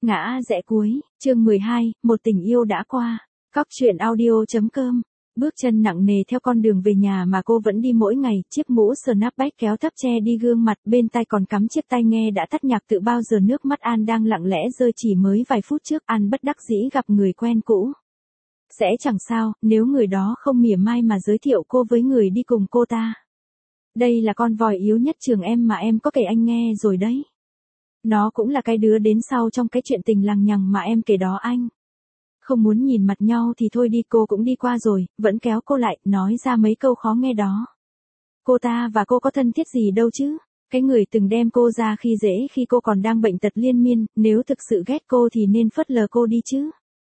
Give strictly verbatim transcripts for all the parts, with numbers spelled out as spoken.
Ngã rẽ cuối, chương mười hai, một tình yêu đã qua. Cóc truyện audio.com. Bước chân nặng nề theo con đường về nhà mà cô vẫn đi mỗi ngày, chiếc mũ snapback kéo thấp che đi gương mặt, bên tai còn cắm chiếc tai nghe đã tắt nhạc tự bao giờ nước mắt An đang lặng lẽ rơi chỉ mới vài phút trước. An bất đắc dĩ gặp người quen cũ. Sẽ chẳng sao, nếu người đó không mỉa mai mà giới thiệu cô với người đi cùng cô ta. Đây là con vòi yếu nhất trường em mà em có kể anh nghe rồi đấy. Nó cũng là cái đứa đến sau trong cái chuyện tình lằng nhằng mà em kể đó anh. Không muốn nhìn mặt nhau thì thôi đi, cô cũng đi qua rồi, vẫn kéo cô lại, nói ra mấy câu khó nghe đó. Cô ta và cô có thân thiết gì đâu chứ. Cái người từng đem cô ra khi dễ khi cô còn đang bệnh tật liên miên, nếu thực sự ghét cô thì nên phớt lờ cô đi chứ.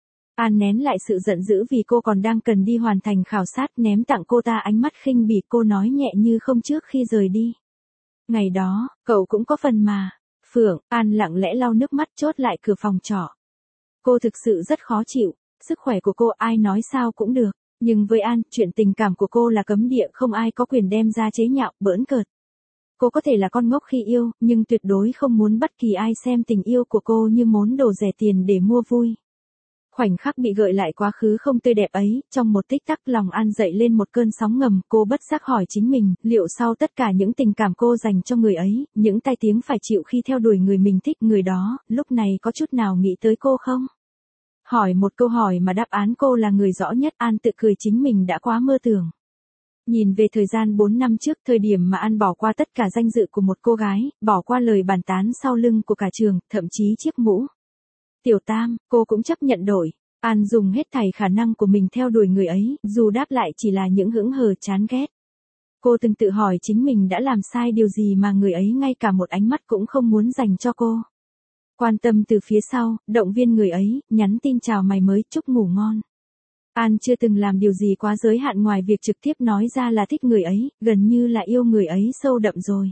An nén lại sự giận dữ vì cô còn đang cần đi hoàn thành khảo sát, ném tặng cô ta ánh mắt khinh bỉ. Cô nói nhẹ như không trước khi rời đi. Ngày đó, cậu cũng có phần mà. Phượng, An lặng lẽ lau nước mắt chốt lại cửa phòng trọ. Cô thực sự rất khó chịu, sức khỏe của cô ai nói sao cũng được, nhưng với An, chuyện tình cảm của cô là cấm địa, không ai có quyền đem ra chế nhạo, bỡn cợt. Cô có thể là con ngốc khi yêu, nhưng tuyệt đối không muốn bất kỳ ai xem tình yêu của cô như món đồ rẻ tiền để mua vui. Khoảnh khắc bị gợi lại quá khứ không tươi đẹp ấy, trong một tích tắc lòng An dậy lên một cơn sóng ngầm, cô bất giác hỏi chính mình, liệu sau tất cả những tình cảm cô dành cho người ấy, những tai tiếng phải chịu khi theo đuổi người mình thích, người đó, lúc này có chút nào nghĩ tới cô không? Hỏi một câu hỏi mà đáp án cô là người rõ nhất. An tự cười chính mình đã quá mơ tưởng. Nhìn về thời gian bốn năm trước, thời điểm mà An bỏ qua tất cả danh dự của một cô gái, bỏ qua lời bàn tán sau lưng của cả trường, thậm chí chiếc mũ Tiểu Tam, cô cũng chấp nhận đổi. An dùng hết thảy khả năng của mình theo đuổi người ấy, dù đáp lại chỉ là những hững hờ chán ghét. Cô từng tự hỏi chính mình đã làm sai điều gì mà người ấy ngay cả một ánh mắt cũng không muốn dành cho cô. Quan tâm từ phía sau, động viên người ấy, nhắn tin chào mày mới, chúc ngủ ngon. An chưa từng làm điều gì quá giới hạn ngoài việc trực tiếp nói ra là thích người ấy, gần như là yêu người ấy sâu đậm rồi.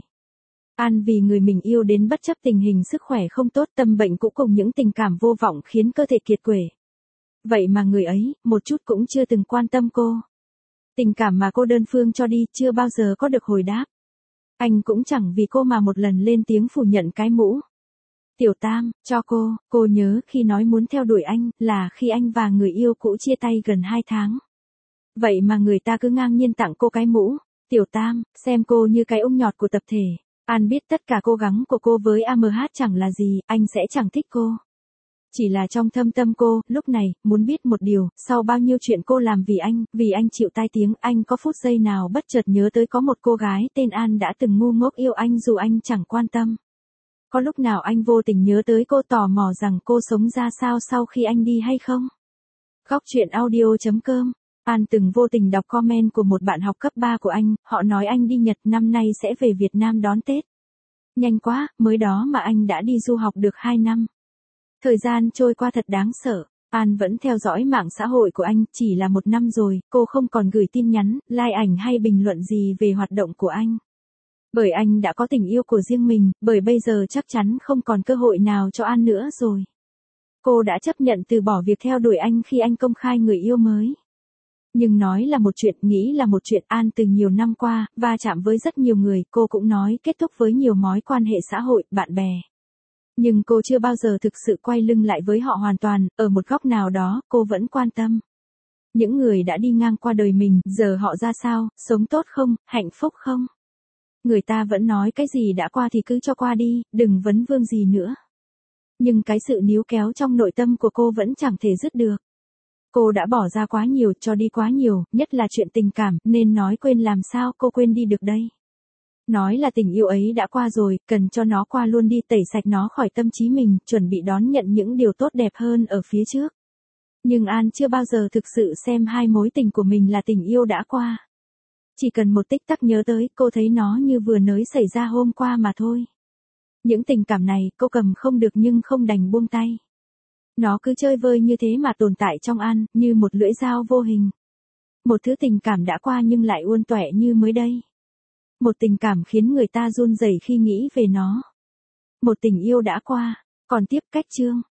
An vì người mình yêu đến bất chấp tình hình sức khỏe không tốt, tâm bệnh cũng cùng những tình cảm vô vọng khiến cơ thể kiệt quệ. Vậy mà người ấy, một chút cũng chưa từng quan tâm cô. Tình cảm mà cô đơn phương cho đi, chưa bao giờ có được hồi đáp. Anh cũng chẳng vì cô mà một lần lên tiếng phủ nhận cái mũ Tiểu Tam, cho cô. Cô nhớ khi nói muốn theo đuổi anh, là khi anh và người yêu cũ chia tay gần hai tháng. Vậy mà người ta cứ ngang nhiên tặng cô cái mũ Tiểu Tam, xem cô như cái ung nhọt của tập thể. An biết tất cả cố gắng của cô với a em hát chẳng là gì, anh sẽ chẳng thích cô. Chỉ là trong thâm tâm cô, lúc này, muốn biết một điều, sau bao nhiêu chuyện cô làm vì anh, vì anh chịu tai tiếng, anh có phút giây nào bất chợt nhớ tới có một cô gái tên An đã từng ngu ngốc yêu anh dù anh chẳng quan tâm. Có lúc nào anh vô tình nhớ tới cô, tò mò rằng cô sống ra sao sau khi anh đi hay không? Cóc truyện audio.com. An từng vô tình đọc comment của một bạn học cấp ba của anh, họ nói anh đi Nhật năm nay sẽ về Việt Nam đón Tết. Nhanh quá, mới đó mà anh đã đi du học được hai năm. Thời gian trôi qua thật đáng sợ. An vẫn theo dõi mạng xã hội của anh, chỉ là một năm rồi, cô không còn gửi tin nhắn, like ảnh hay bình luận gì về hoạt động của anh. Bởi anh đã có tình yêu của riêng mình, bởi bây giờ chắc chắn không còn cơ hội nào cho An nữa rồi. Cô đã chấp nhận từ bỏ việc theo đuổi anh khi anh công khai người yêu mới. Nhưng nói là một chuyện, nghĩ là một chuyện. An từ nhiều năm qua, va chạm với rất nhiều người, cô cũng nói kết thúc với nhiều mối quan hệ xã hội, bạn bè. Nhưng cô chưa bao giờ thực sự quay lưng lại với họ hoàn toàn, ở một góc nào đó, cô vẫn quan tâm. Những người đã đi ngang qua đời mình, giờ họ ra sao, sống tốt không, hạnh phúc không? Người ta vẫn nói cái gì đã qua thì cứ cho qua đi, đừng vấn vương gì nữa. Nhưng cái sự níu kéo trong nội tâm của cô vẫn chẳng thể dứt được. Cô đã bỏ ra quá nhiều, cho đi quá nhiều, nhất là chuyện tình cảm, nên nói quên làm sao cô quên đi được đây. Nói là tình yêu ấy đã qua rồi, cần cho nó qua luôn đi, tẩy sạch nó khỏi tâm trí mình, chuẩn bị đón nhận những điều tốt đẹp hơn ở phía trước. Nhưng An chưa bao giờ thực sự xem hai mối tình của mình là tình yêu đã qua. Chỉ cần một tích tắc nhớ tới, cô thấy nó như vừa nới xảy ra hôm qua mà thôi. Những tình cảm này, cô cầm không được nhưng không đành buông tay. Nó cứ chơi vơi như thế mà tồn tại trong An, như một lưỡi dao vô hình. Một thứ tình cảm đã qua nhưng lại uốn toẹ như mới đây. Một tình cảm khiến người ta run rẩy khi nghĩ về nó. Một tình yêu đã qua. Còn tiếp cách chương.